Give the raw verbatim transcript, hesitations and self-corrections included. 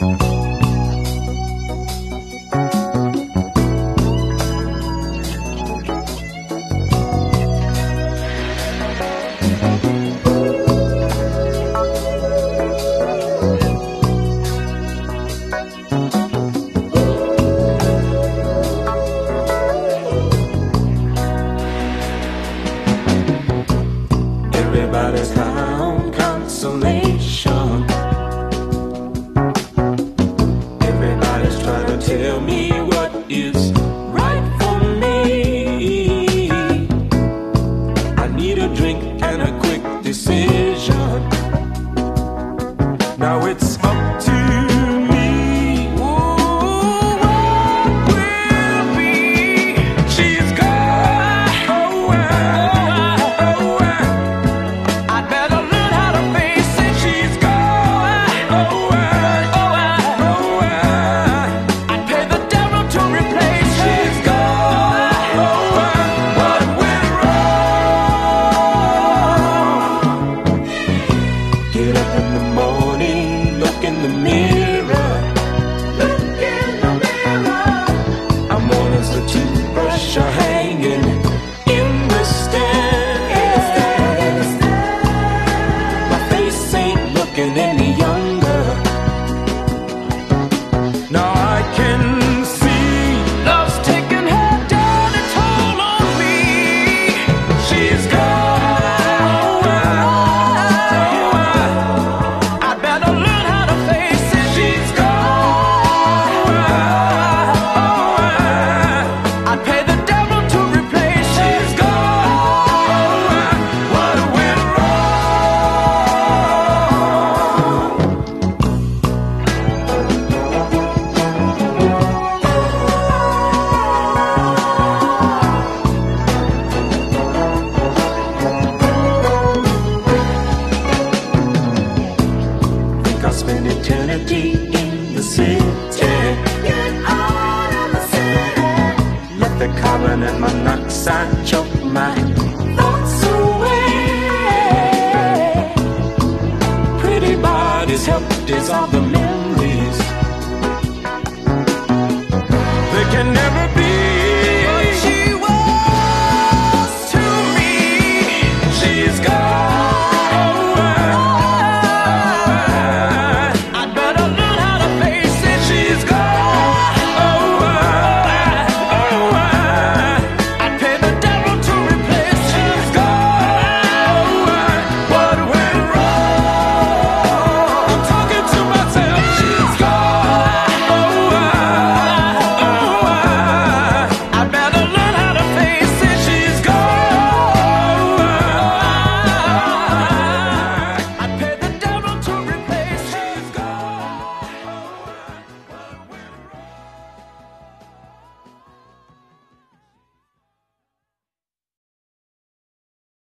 Everybody's high on consolation. Everybody's trying to tell me what is right for me. I need a drink and a quick decision. Now it's up to me. Ooh, what will be? She's gone. Oh, oh, oh, oh. I'd better learn how to face it. She's gone. Oh, oh, oh, oh. I'd pay the devil to replace her. She's gone. Oh, oh. What went wrong? Get up in the morning, look in the mirror. Look in the mirror. I'm on as the toothbrush are hanging in the stand. My face ain't looking any younger. Now I can see love's taking her down and toll on me. She's gone. I better learn how to face it. She's gone. I'd pay the devil to replace her. She's gone. What went Think I'll spend eternity in the city. Get out of the city. Let the carbon and monoxide choke my thoughts away. Pretty bodies help dissolve the memories. They can never be